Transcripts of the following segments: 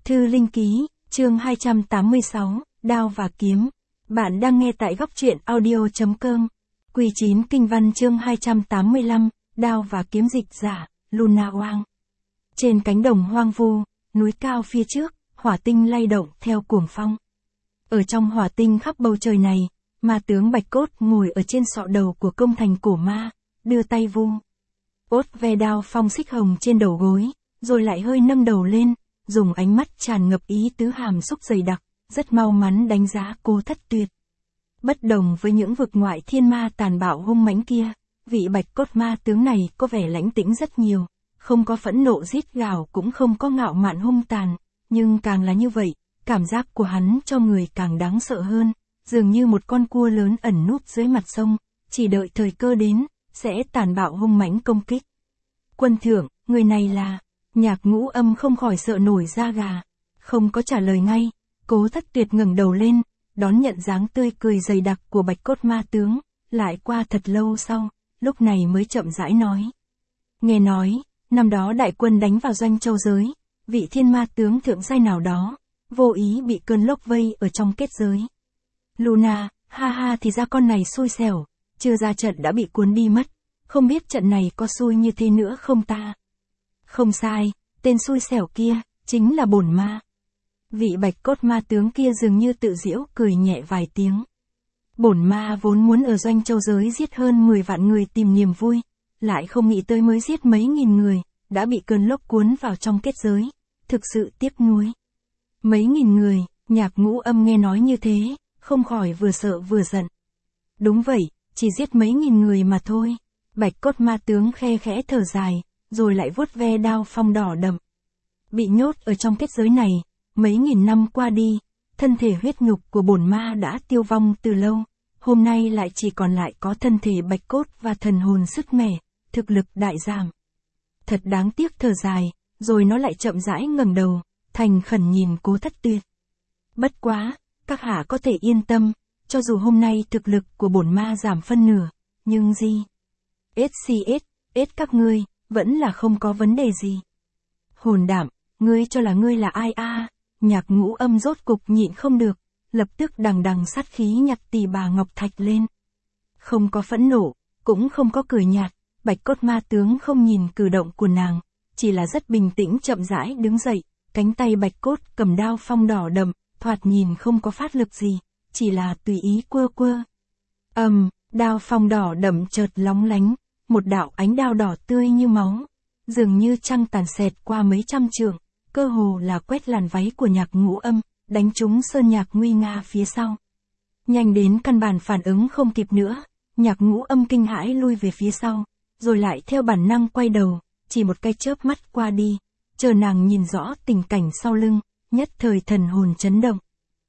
Thư Linh Ký, chương 286, Đao và Kiếm. Bạn đang nghe tại góc truyện audio.com. Quy 9 Kinh Văn chương 285, Đao và Kiếm dịch giả, Luna Wang. Trên cánh đồng hoang vu, núi cao phía trước, hỏa tinh lay động theo cuồng phong. Ở trong hỏa tinh khắp bầu trời này, ma tướng Bạch Cốt ngồi ở trên sọ đầu của công thành cổ ma, đưa tay vu. Ốt ve đao phong xích hồng trên đầu gối, rồi lại hơi nâng đầu lên, dùng ánh mắt tràn ngập ý tứ hàm xúc dày đặc, rất mau mắn đánh giá Cố Thất Tuyệt. Bất đồng với những vực ngoại thiên ma tàn bạo hung mãnh kia, vị Bạch Cốt ma tướng này có vẻ lãnh tĩnh rất nhiều, không có phẫn nộ rít gào cũng không có ngạo mạn hung tàn, nhưng càng là như vậy, cảm giác của hắn cho người càng đáng sợ hơn, dường như một con cua lớn ẩn núp dưới mặt sông, chỉ đợi thời cơ đến, sẽ tàn bạo hung mãnh công kích. Quân thượng, người này là... Nhạc Ngũ Âm không khỏi sợ nổi da gà, không có trả lời ngay, Cố Thất Tuyệt ngẩng đầu lên, đón nhận dáng tươi cười dày đặc của Bạch Cốt ma tướng, lại qua thật lâu sau, lúc này mới chậm rãi nói. Nghe nói, năm đó đại quân đánh vào Doanh Châu giới, vị thiên ma tướng thượng giai nào đó, vô ý bị cơn lốc vây ở trong kết giới. Luna, ha ha thì ra con này xui xẻo, chưa ra trận đã bị cuốn đi mất, không biết trận này có xui như thế nữa không ta? Không sai, tên xui xẻo kia, chính là bổn ma. Vị Bạch Cốt ma tướng kia dường như tự giễu cười nhẹ vài tiếng. Bổn ma vốn muốn ở Doanh Châu giới giết hơn 10 vạn người tìm niềm vui, lại không nghĩ tới mới giết mấy nghìn người, đã bị cơn lốc cuốn vào trong kết giới, thực sự tiếc nuối. Mấy nghìn người, Nhạc Ngũ Âm nghe nói như thế, không khỏi vừa sợ vừa giận. Đúng vậy, chỉ giết mấy nghìn người mà thôi. Bạch Cốt ma tướng khe khẽ thở dài, rồi lại vuốt ve đao phong đỏ đậm. Bị nhốt ở trong kết giới này, mấy nghìn năm qua đi, thân thể huyết nhục của bổn ma đã tiêu vong từ lâu, hôm nay lại chỉ còn lại có thân thể bạch cốt và thần hồn sứt mẻ, thực lực đại giảm. Thật đáng tiếc thở dài, rồi nó lại chậm rãi ngẩng đầu, thành khẩn nhìn Cố Thất Tuyệt. Bất quá, các hạ có thể yên tâm, cho dù hôm nay thực lực của bổn ma giảm phân nửa, nhưng SCS các ngươi vẫn là không có vấn đề gì. Hồn đạm, ngươi cho là ngươi là ai a? Nhạc Ngũ Âm rốt cục nhịn không được, lập tức đằng đằng sát khí nhặt tỳ bà Ngọc Thạch lên. Không có phẫn nộ, cũng không có cười nhạt, Bạch Cốt ma tướng không nhìn cử động của nàng, chỉ là rất bình tĩnh chậm rãi đứng dậy, cánh tay Bạch Cốt cầm đao phong đỏ đậm, thoạt nhìn không có phát lực gì, chỉ là tùy ý quơ quơ. Đao phong đỏ đậm chợt lóng lánh, một đạo ánh đao đỏ tươi như máu, dường như trăng tàn xẹt qua mấy trăm trượng, cơ hồ là quét làn váy của Nhạc Ngũ Âm, đánh trúng sơn nhạc nguy nga phía sau. Nhanh đến căn bản phản ứng không kịp nữa, Nhạc Ngũ Âm kinh hãi lui về phía sau, rồi lại theo bản năng quay đầu, chỉ một cái chớp mắt qua đi, chờ nàng nhìn rõ tình cảnh sau lưng, nhất thời thần hồn chấn động.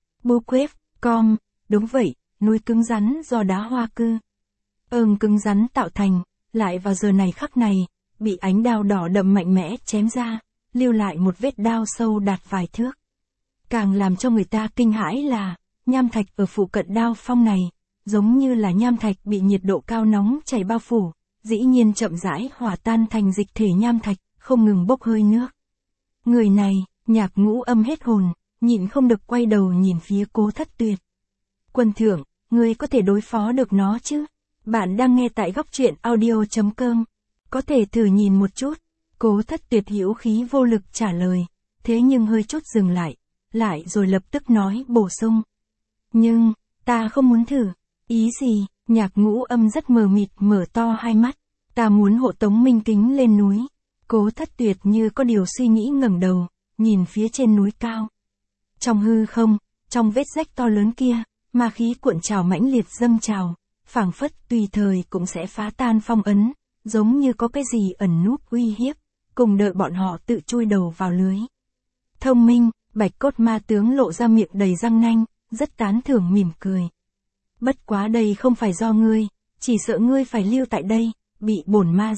Đúng vậy, núi cứng rắn do đá hoa cư. Cứng rắn tạo thành, lại vào giờ này khắc này, bị ánh đao đỏ đậm mạnh mẽ chém ra, lưu lại một vết đao sâu đạt vài thước. Càng làm cho người ta kinh hãi là, nham thạch ở phụ cận đao phong này, giống như là nham thạch bị nhiệt độ cao nóng chảy bao phủ, dĩ nhiên chậm rãi hòa tan thành dịch thể nham thạch, không ngừng bốc hơi nước. Người này, Nhạc Ngũ Âm hết hồn, nhịn không được quay đầu nhìn phía Cố Thất Tuyệt. Quân thượng, ngươi có thể đối phó được nó chứ? Bạn đang nghe tại góc truyện audio.com. Có thể thử nhìn một chút. Cố Thất Tuyệt hữu khí vô lực trả lời. Thế nhưng hơi chút dừng lại rồi lập tức nói bổ sung. Nhưng, ta không muốn thử. Ý gì? Nhạc Ngũ Âm rất mờ mịt mở to hai mắt. Ta muốn hộ tống Minh Kính lên núi. Cố Thất Tuyệt như có điều suy nghĩ ngẩng đầu, nhìn phía trên núi cao. Trong hư không, trong vết rách to lớn kia, ma khí cuộn trào mãnh liệt dâng trào, phảng phất tùy thời cũng sẽ phá tan phong ấn, giống như có cái gì ẩn núp uy hiếp, cùng đợi bọn họ tự chui đầu vào lưới. Thông minh, Bạch Cốt ma tướng lộ ra miệng đầy răng nanh, rất tán thưởng mỉm cười. Bất quá đây không phải do ngươi, chỉ sợ ngươi phải lưu tại đây, bị bổn ma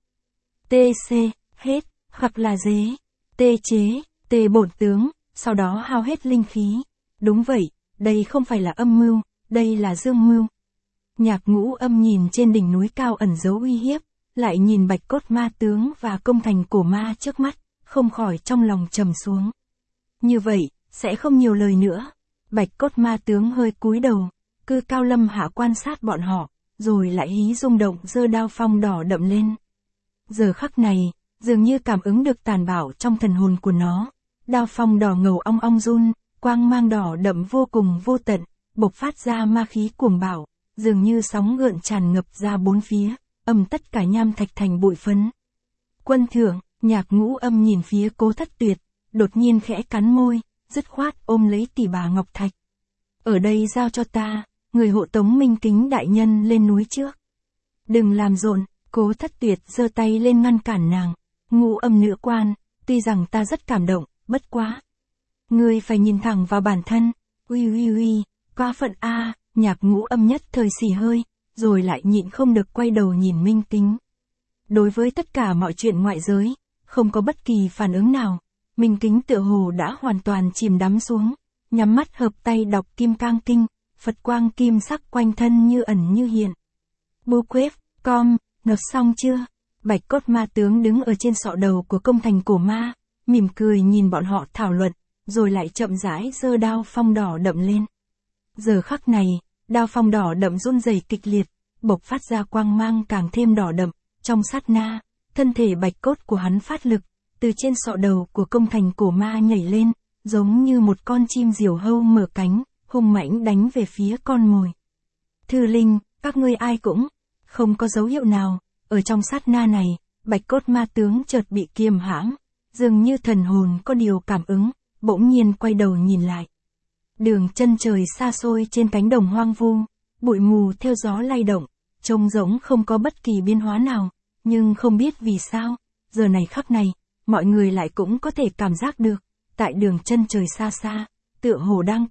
hết, hoặc là bổn tướng, sau đó hao hết linh khí. Đúng vậy, đây không phải là âm mưu, đây là dương mưu. Nhạc Ngũ Âm nhìn trên đỉnh núi cao ẩn dấu uy hiếp, lại nhìn Bạch Cốt ma tướng và công thành cổ ma trước mắt, không khỏi trong lòng trầm xuống. Như vậy, sẽ không nhiều lời nữa. Bạch cốt ma tướng hơi cúi đầu, Cư Cao Lâm Hạ quan sát bọn họ, rồi lại hí rung động giơ đao phong đỏ đậm lên. Giờ khắc này, dường như cảm ứng được tàn bạo trong thần hồn của nó, đao phong đỏ ngầu ong ong run, quang mang đỏ đậm vô cùng vô tận, bộc phát ra ma khí cuồng bạo, dường như sóng gợn tràn ngập ra bốn phía, ầm tất cả nham thạch thành bụi phấn. Quân thượng, Nhạc Ngũ Âm nhìn phía Cố Thất Tuyệt, đột nhiên khẽ cắn môi, dứt khoát ôm lấy tỷ bà ngọc thạch. Ở đây giao cho ta, người hộ tống Minh Kính đại nhân lên núi trước. Đừng làm rộn, Cố Thất Tuyệt giơ tay lên ngăn cản nàng. Ngũ Âm nữ quan, tuy rằng ta rất cảm động, bất quá. Ngươi phải nhìn thẳng vào bản thân, uy, qua phận a. Nhạc Ngũ Âm nhất thời xì hơi, rồi lại nhịn không được quay đầu nhìn Minh Kính. Đối với tất cả mọi chuyện ngoại giới, không có bất kỳ phản ứng nào, Minh Kính tựa hồ đã hoàn toàn chìm đắm xuống, nhắm mắt hợp tay đọc Kim Cang Kinh, Phật quang kim sắc quanh thân như ẩn như hiện. Bu quếp, nộp xong chưa? Bạch cốt ma tướng đứng ở trên sọ đầu của công thành cổ ma, mỉm cười nhìn bọn họ thảo luận, rồi lại chậm rãi giơ đao phong đỏ đậm lên. Giờ khắc này, đao phong đỏ đậm run rẩy kịch liệt, bộc phát ra quang mang càng thêm đỏ đậm, trong sát na, thân thể bạch cốt của hắn phát lực, từ trên sọ đầu của công thành cổ ma nhảy lên, giống như một con chim diều hâu mở cánh, hung mãnh đánh về phía con mồi. Thư linh, các ngươi ai cũng không có dấu hiệu nào, ở trong sát na này, bạch cốt ma tướng chợt bị kiềm hãm, dường như thần hồn có điều cảm ứng, bỗng nhiên quay đầu nhìn lại. Đường chân trời xa xôi trên cánh đồng hoang vu, bụi mù theo gió lay động, trông rỗng không có bất kỳ biến hóa nào, nhưng không biết vì sao, giờ này khắc này, mọi người lại cũng có thể cảm giác được, tại đường chân trời xa xa, tựa hồ đang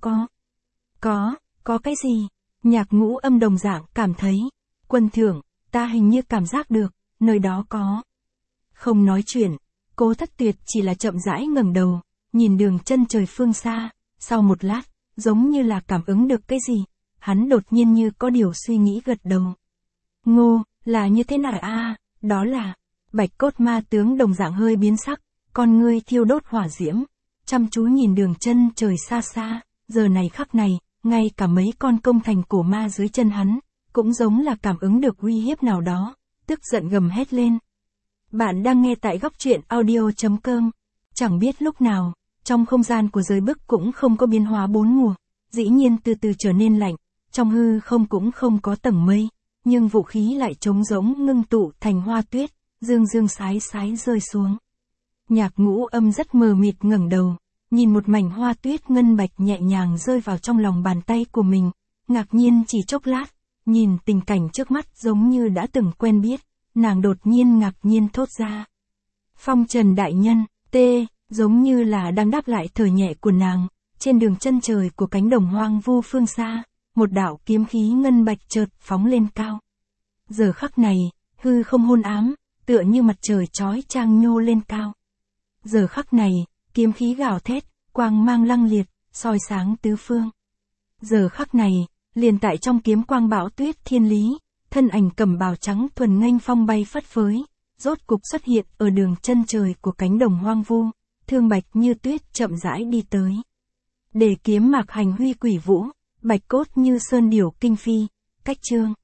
có cái gì? Nhạc Ngũ Âm đồng dạng cảm thấy, quân thượng, ta hình như cảm giác được, nơi đó có. Không nói chuyện, Cố Thất Tuyệt chỉ là chậm rãi ngẩng đầu, nhìn đường chân trời phương xa, sau một lát, giống như là cảm ứng được cái gì, hắn đột nhiên như có điều suy nghĩ gật đầu. Ngô, là như thế nào a? Đó là, bạch cốt ma tướng đồng dạng hơi biến sắc, con ngươi thiêu đốt hỏa diễm, chăm chú nhìn đường chân trời xa xa, giờ này khắc này, ngay cả mấy con công thành cổ ma dưới chân hắn, cũng giống là cảm ứng được uy hiếp nào đó, tức giận gầm hét lên. Bạn đang nghe tại góc truyện audio.com, chẳng biết lúc nào, trong không gian của giới bức cũng không có biến hóa bốn mùa, dĩ nhiên từ từ trở nên lạnh, trong hư không cũng không có tầng mây, nhưng vũ khí lại trống rỗng ngưng tụ thành hoa tuyết, dương dương sái sái rơi xuống. Nhạc Ngũ Âm rất mờ mịt ngẩng đầu, nhìn một mảnh hoa tuyết ngân bạch nhẹ nhàng rơi vào trong lòng bàn tay của mình, ngạc nhiên chỉ chốc lát, nhìn tình cảnh trước mắt giống như đã từng quen biết, nàng đột nhiên ngạc nhiên thốt ra. Phong Trần đại nhân, giống như là đang đáp lại thở nhẹ của nàng, trên đường chân trời của cánh đồng hoang vu phương xa, một đạo kiếm khí ngân bạch chợt phóng lên cao. Giờ khắc này, hư không hôn ám, tựa như mặt trời chói chang nhô lên cao. Giờ khắc này, kiếm khí gào thét, quang mang lăng liệt, soi sáng tứ phương. Giờ khắc này, liền tại trong kiếm quang bão tuyết thiên lý, thân ảnh cầm bào trắng thuần nghênh phong bay phất phới, rốt cục xuất hiện ở đường chân trời của cánh đồng hoang vu, thương bạch như tuyết chậm rãi đi tới. Để kiếm mạc hành huy quỷ vũ, bạch cốt như sơn điểu kinh phi, cách chương.